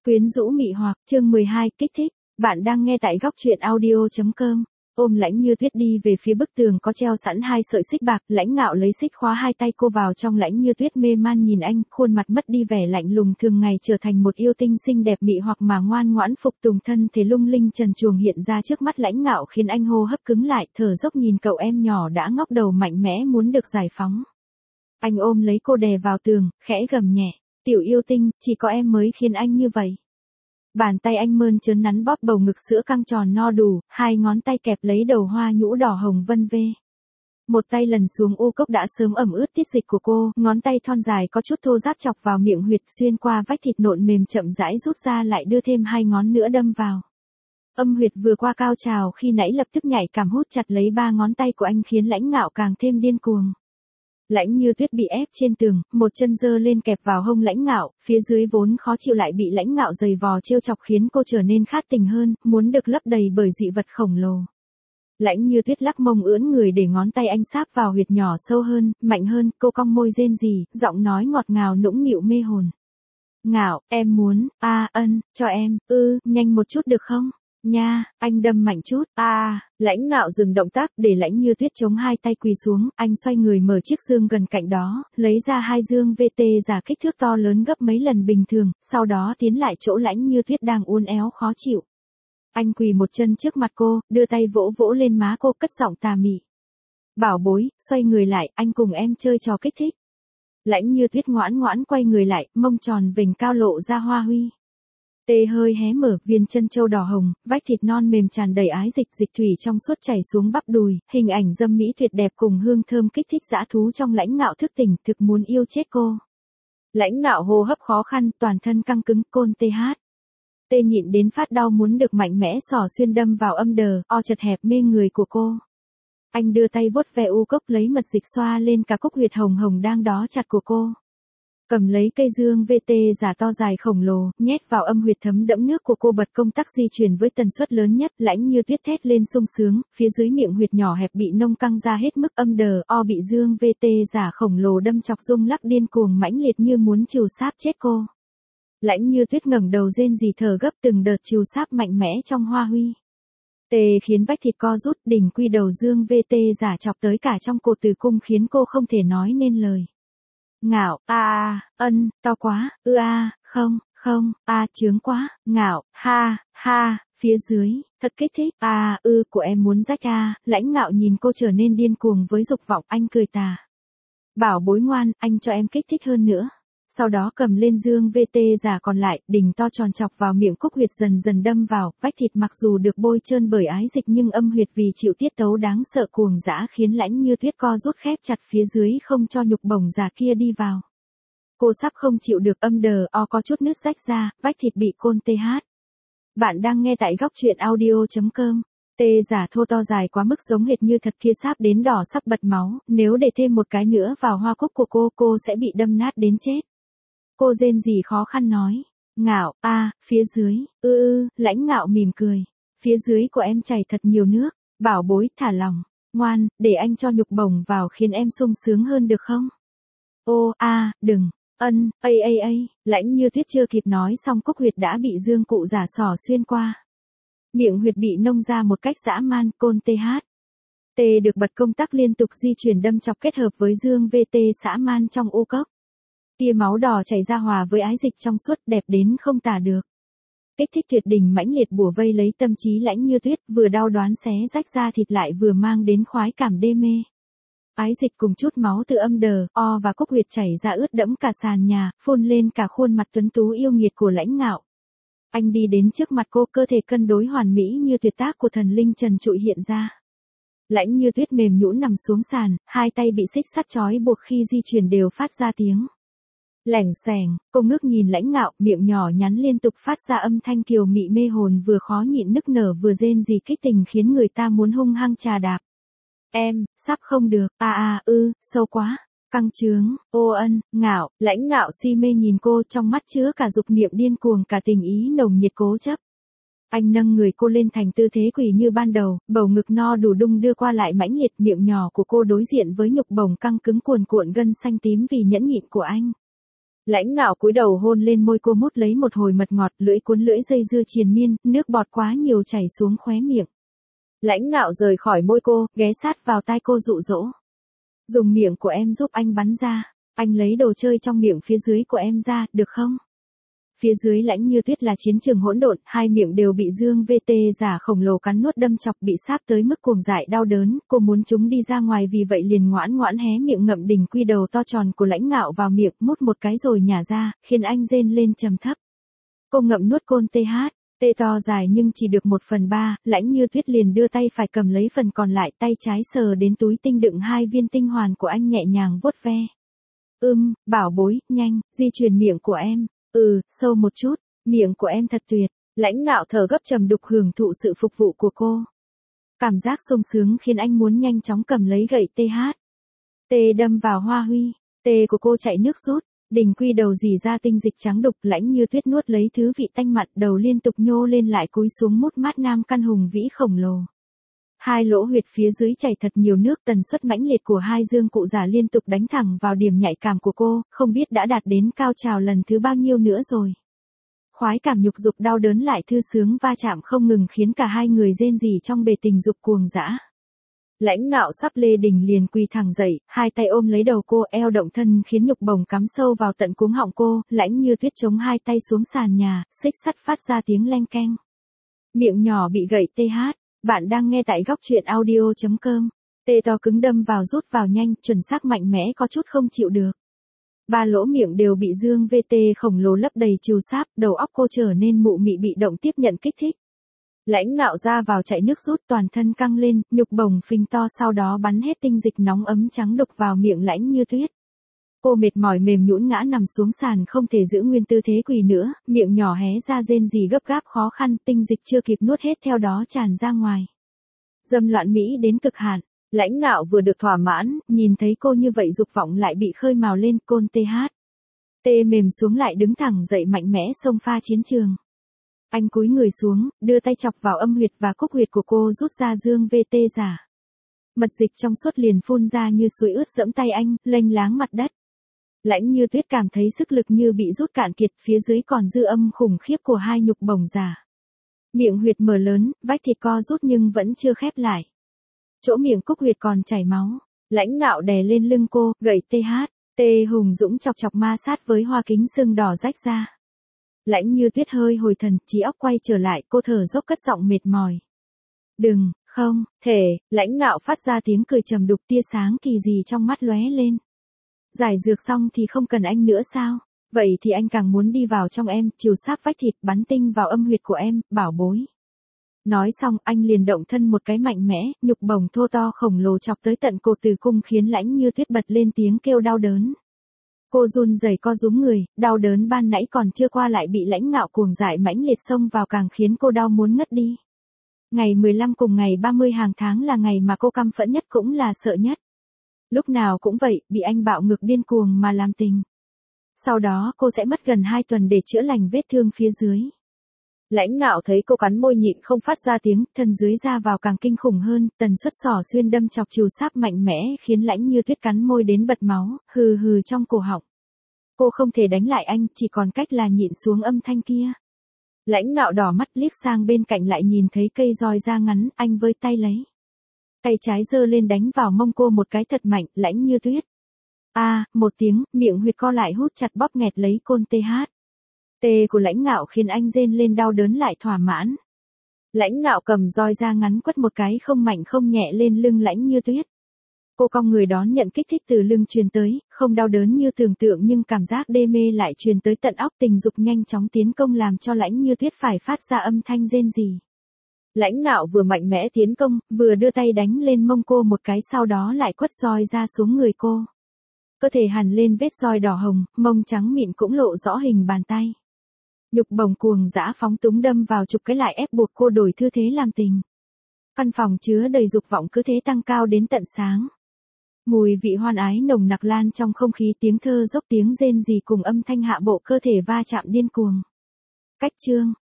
Quyến rũ mị hoặc, chương 12, kích thích. Bạn đang nghe tại góc truyện audio.com. Ôm Lãnh Như Tuyết đi về phía bức tường có treo sẵn hai sợi xích bạc, Lãnh Ngạo lấy xích khóa hai tay cô vào trong. Lãnh Như Tuyết mê man nhìn anh, khuôn mặt mất đi vẻ lạnh lùng thường ngày, trở thành một yêu tinh xinh đẹp mị hoặc mà ngoan ngoãn phục tùng. Thân thể lung linh trần truồng hiện ra trước mắt Lãnh Ngạo khiến anh hô hấp cứng lại, thở dốc nhìn cậu em nhỏ đã ngóc đầu mạnh mẽ muốn được giải phóng. Anh ôm lấy cô đè vào tường, khẽ gầm nhẹ, "Tiểu yêu tinh, chỉ có em mới khiến anh như vậy." Bàn tay anh mơn trớn nắn bóp bầu ngực sữa căng tròn no đủ, hai ngón tay kẹp lấy đầu hoa nhũ đỏ hồng vân vê. Một tay lần xuống u cốc đã sớm ẩm ướt tiết dịch của cô, ngón tay thon dài có chút thô ráp chọc vào miệng huyệt, xuyên qua vách thịt nộn mềm chậm rãi rút ra, lại đưa thêm hai ngón nữa đâm vào. Âm huyệt vừa qua cao trào khi nãy lập tức nhạy cảm hút chặt lấy ba ngón tay của anh khiến Lãnh Ngạo càng thêm điên cuồng. Lãnh Như Tuyết bị ép trên tường, một chân giơ lên kẹp vào hông Lãnh Ngạo, phía dưới vốn khó chịu lại bị Lãnh Ngạo giày vò trêu chọc khiến cô trở nên khát tình hơn, muốn được lấp đầy bởi dị vật khổng lồ. Lãnh Như Tuyết lắc mông ưỡn người để ngón tay anh sáp vào huyệt nhỏ sâu hơn, mạnh hơn, cô cong môi rên rỉ, giọng nói ngọt ngào nũng nịu mê hồn. "Ngạo, em muốn, cho em, nhanh một chút được không? Nha." Anh đâm mạnh chút. Lãnh Ngạo dừng động tác để Lãnh Như Tuyết chống hai tay quỳ xuống, anh xoay người mở chiếc dương gần cạnh đó, lấy ra hai dương VT giả kích thước to lớn gấp mấy lần bình thường, sau đó tiến lại chỗ Lãnh Như Tuyết đang uốn éo khó chịu. Anh quỳ một chân trước mặt cô, đưa tay vỗ vỗ lên má cô, cất giọng tà mị. "Bảo bối, xoay người lại, anh cùng em chơi trò kích thích." Lãnh Như Tuyết ngoãn ngoãn quay người lại, mông tròn vểnh cao lộ ra hoa huy. Tê hơi hé mở, viên chân châu đỏ hồng, vách thịt non mềm tràn đầy ái dịch, dịch thủy trong suốt chảy xuống bắp đùi, hình ảnh dâm mỹ tuyệt đẹp cùng hương thơm kích thích dã thú trong Lãnh Ngạo thức tỉnh, thực muốn yêu chết cô. Lãnh Ngạo hô hấp khó khăn, toàn thân căng cứng, côn tê nhịn đến phát đau muốn được mạnh mẽ xỏ xuyên đâm vào âm đờ, chật hẹp mê người của cô. Anh đưa tay vuốt ve u cốc, lấy mật dịch xoa lên cả cúc huyệt hồng hồng đang đó chặt của cô. Cầm lấy cây dương VT giả to dài khổng lồ, nhét vào âm huyệt thấm đẫm nước của cô, bật công tắc di chuyển với tần suất lớn nhất. Lãnh Như Tuyết thét lên sung sướng, phía dưới miệng huyệt nhỏ hẹp bị nông căng ra hết mức, âm đờ bị dương VT giả khổng lồ đâm chọc, rung lắc điên cuồng mãnh liệt như muốn trìu sáp chết cô. Lãnh Như Tuyết ngẩng đầu rên rỉ thở gấp, từng đợt trìu sáp mạnh mẽ trong hoa huy. Tê khiến vách thịt co rút, đỉnh quy đầu dương VT giả chọc tới cả trong cổ tử cung khiến cô không thể nói nên lời. "Ngạo, to quá, không, chướng quá, Ngạo, phía dưới, thật kích thích, của em muốn rách Lãnh Ngạo nhìn cô trở nên điên cuồng với dục vọng, anh cười tà. "Bảo bối ngoan, anh cho em kích thích hơn nữa." Sau đó cầm lên dương VT giả còn lại, đỉnh to tròn chọc vào miệng cúc huyệt, dần dần đâm vào, vách thịt mặc dù được bôi trơn bởi ái dịch nhưng âm huyệt vì chịu tiết tấu đáng sợ cuồng dã khiến Lãnh Như Tuyết co rút khép chặt phía dưới không cho nhục bổng giả kia đi vào. Cô sắp không chịu được, âm đờ có chút nứt rách ra, vách thịt bị côn TH. Bạn đang nghe tại góc truyện audio.com. Tê giả thô to dài quá mức giống hệt như thật kia sáp đến đỏ sắp bật máu, nếu để thêm một cái nữa vào hoa cúc của cô sẽ bị đâm nát đến chết. Cô rên rỉ khó khăn nói. "Ngạo, phía dưới, Lãnh Ngạo mỉm cười. "Phía dưới của em chảy thật nhiều nước, bảo bối, thả lòng, ngoan, để anh cho nhục bổng vào khiến em sung sướng hơn được không?" Đừng, Lãnh Như Tuyết chưa kịp nói xong, cúc huyệt đã bị dương cụ giả xỏ xuyên qua. Miệng huyệt bị nông ra một cách dã man, côn TH. Tê được bật công tắc liên tục di chuyển đâm chọc kết hợp với dương VT dã man trong u cốc. Tia máu đỏ chảy ra hòa với ái dịch trong suốt, đẹp đến không tả được. Kích thích tuyệt đỉnh mãnh liệt bủa vây lấy tâm trí Lãnh Như Tuyết, vừa đau đoán xé rách da thịt lại vừa mang đến khoái cảm đê mê. Ái dịch cùng chút máu từ âm đờ và cúc huyệt chảy ra ướt đẫm cả sàn nhà, phun lên cả khuôn mặt tuấn tú yêu nghiệt của Lãnh Ngạo. Anh đi đến trước mặt cô, cơ thể cân đối hoàn mỹ như tuyệt tác của thần linh trần trụi hiện ra. Lãnh Như Tuyết mềm nhũn nằm xuống sàn, hai tay bị xích sắt trói buộc, khi di chuyển đều phát ra tiếng lẻng xẻng. Cô ngước nhìn Lãnh Ngạo, miệng nhỏ nhắn liên tục phát ra âm thanh kiều mị mê hồn, vừa khó nhịn nức nở vừa rên rỉ kích tình khiến người ta muốn hung hăng trà đạp. "Em, sắp không được, sâu quá, căng trướng, Ngạo." Lãnh Ngạo si mê nhìn cô, trong mắt chứa cả dục niệm điên cuồng, cả tình ý nồng nhiệt cố chấp. Anh nâng người cô lên thành tư thế quỳ như ban đầu, bầu ngực no đủ đung đưa qua lại mãnh liệt, miệng nhỏ của cô đối diện với nhục bổng căng cứng cuồn cuộn gân xanh tím vì nhẫn nhịn của anh. Lãnh Ngạo cúi đầu hôn lên môi cô, mút lấy một hồi mật ngọt, lưỡi cuốn lưỡi dây dưa triền miên, nước bọt quá nhiều chảy xuống khóe miệng. Lãnh Ngạo rời khỏi môi cô, ghé sát vào tai cô dụ dỗ. Dùng miệng của em giúp anh bắn ra, anh lấy đồ chơi trong miệng phía dưới của em ra, được không? Phía dưới Lãnh Như Tuyết là chiến trường hỗn độn, hai miệng đều bị Dương VT giả khổng lồ cắn nuốt đâm chọc, bị sáp tới mức cuồng dại đau đớn, cô muốn chúng đi ra ngoài, vì vậy liền ngoãn ngoãn hé miệng ngậm đỉnh quy đầu to tròn của Lãnh Ngạo vào miệng, mút một cái rồi nhả ra, khiến anh rên lên trầm thấp. Cô ngậm nuốt côn tê to dài nhưng chỉ được 1/3, Lãnh Như Tuyết liền đưa tay phải cầm lấy phần còn lại, tay trái sờ đến túi tinh đựng 2 viên tinh hoàn của anh nhẹ nhàng vuốt ve. Bảo bối, nhanh, di chuyển miệng của em. Sâu một chút, miệng của em thật tuyệt. Lãnh Ngạo thở gấp trầm đục hưởng thụ sự phục vụ của cô. Cảm giác sung sướng khiến anh muốn nhanh chóng cầm lấy gậy tê đâm vào hoa huy. Tê của cô chạy nước rút, đỉnh quy đầu dì ra tinh dịch trắng đục. Lãnh Như Tuyết nuốt lấy thứ vị tanh mặn, đầu liên tục nhô lên lại cúi xuống mút mát nam căn hùng vĩ khổng lồ. Hai lỗ huyệt phía dưới chảy thật nhiều nước, tần suất mãnh liệt của hai dương cụ giả liên tục đánh thẳng vào điểm nhạy cảm của cô, không biết đã đạt đến cao trào lần thứ bao nhiêu nữa rồi. Khoái cảm nhục dục đau đớn lại thư sướng va chạm không ngừng, khiến cả hai người rên rỉ trong bề tình dục cuồng dã. Lãnh Ngạo sắp lê đỉnh liền quỳ thẳng dậy, hai tay ôm lấy đầu cô, eo động thân khiến nhục bồng cắm sâu vào tận cuống họng cô. Lãnh Như Tuyết chống hai tay xuống sàn nhà, xích sắt phát ra tiếng leng keng. Miệng nhỏ bị gậy Bạn đang nghe tại góc truyện audio.com. Tê to cứng đâm vào rút vào nhanh, chuẩn xác mạnh mẽ, có chút không chịu được. Ba lỗ miệng đều bị Dương VT khổng lồ lấp đầy trù sáp, đầu óc cô trở nên mụ mị bị động tiếp nhận kích thích. Lãnh Ngạo ra vào chạy nước rút, toàn thân căng lên, nhục bồng phình to, sau đó bắn hết tinh dịch nóng ấm trắng đục vào miệng Lãnh Như Tuyết. Cô mệt mỏi mềm nhũn ngã nằm xuống sàn, không thể giữ nguyên tư thế quỳ nữa, miệng nhỏ hé ra rên rỉ gấp gáp khó khăn, tinh dịch chưa kịp nuốt hết theo đó tràn ra ngoài. Dâm loạn mỹ đến cực hạn. Lãnh Ngạo vừa được thỏa mãn, nhìn thấy cô như vậy dục vọng lại bị khơi mào lên, côn tê mềm xuống lại đứng thẳng dậy mạnh mẽ xông pha chiến trường. Anh cúi người xuống, đưa tay chọc vào âm huyệt và cúc huyệt của cô, rút ra Dương VT giả. Mật dịch trong suốt liền phun ra như suối ướt dẫm tay anh, lênh láng mặt đất. Lãnh Như Tuyết cảm thấy sức lực như bị rút cạn kiệt, phía dưới còn dư âm khủng khiếp của hai nhục bồng giả. Miệng huyệt mở lớn, vách thịt co rút nhưng vẫn chưa khép lại. Chỗ miệng cúc huyệt còn chảy máu. Lãnh Ngạo đè lên lưng cô, gậy tê hùng dũng chọc chọc ma sát với hoa kính xương đỏ rách ra. Lãnh Như Tuyết hơi hồi thần, trí óc quay trở lại, cô thở dốc cất giọng mệt mỏi. Đừng, không, thể. Lãnh Ngạo phát ra tiếng cười trầm đục, tia sáng kỳ dị trong mắt lóe lên. Giải dược xong thì không cần anh nữa sao? Vậy thì anh càng muốn đi vào trong em, chiều sáp vách thịt, bắn tinh vào âm huyệt của em, bảo bối. Nói xong, anh liền động thân một cái mạnh mẽ, nhục bồng thô to khổng lồ chọc tới tận cổ tử cung, khiến Lãnh Như Tuyết bật lên tiếng kêu đau đớn. Cô run rẩy co rúm người, đau đớn ban nãy còn chưa qua lại bị Lãnh Ngạo cuồng dại mãnh liệt xông vào càng khiến cô đau muốn ngất đi. Ngày 15 cùng ngày 30 hàng tháng là ngày mà cô căm phẫn nhất cũng là sợ nhất. Lúc nào cũng vậy, bị anh bạo ngược điên cuồng mà làm tình. Sau đó cô sẽ mất gần 2 tuần để chữa lành vết thương phía dưới. Lãnh Ngạo thấy cô cắn môi nhịn không phát ra tiếng, thân dưới ra vào càng kinh khủng hơn, tần suất xỏ xuyên đâm chọc trù sáp mạnh mẽ khiến Lãnh Như Tuyết cắn môi đến bật máu, hừ hừ trong cổ họng. Cô không thể đánh lại anh, chỉ còn cách là nhịn xuống âm thanh kia. Lãnh Ngạo đỏ mắt liếc sang bên cạnh, lại nhìn thấy cây roi da ngắn, anh vơi tay lấy. Tay trái giơ lên đánh vào mông cô một cái thật mạnh. Lãnh Như Tuyết. Một tiếng, miệng huyệt co lại hút chặt bóp nghẹt lấy côn tê của Lãnh Ngạo khiến anh rên lên đau đớn lại thỏa mãn. Lãnh Ngạo cầm roi da ngắn quất một cái không mạnh không nhẹ lên lưng Lãnh Như Tuyết. Cô cong người đón nhận kích thích từ lưng truyền tới, không đau đớn như tưởng tượng nhưng cảm giác đê mê lại truyền tới tận óc, tình dục nhanh chóng tiến công làm cho Lãnh Như Tuyết phải phát ra âm thanh rên rỉ. Lãnh Ngạo vừa mạnh mẽ tiến công, vừa đưa tay đánh lên mông cô một cái, sau đó lại quất roi ra xuống người cô. Cơ thể hằn lên vết roi đỏ hồng, mông trắng mịn cũng lộ rõ hình bàn tay. Nhục bồng cuồng dã phóng túng đâm vào chụp cái lại ép buộc cô đổi tư thế làm tình. Căn phòng chứa đầy dục vọng cứ thế tăng cao đến tận sáng. Mùi vị hoan ái nồng nặc lan trong không khí, tiếng thơ dốc tiếng rên rỉ cùng âm thanh hạ bộ cơ thể va chạm điên cuồng. Cách chương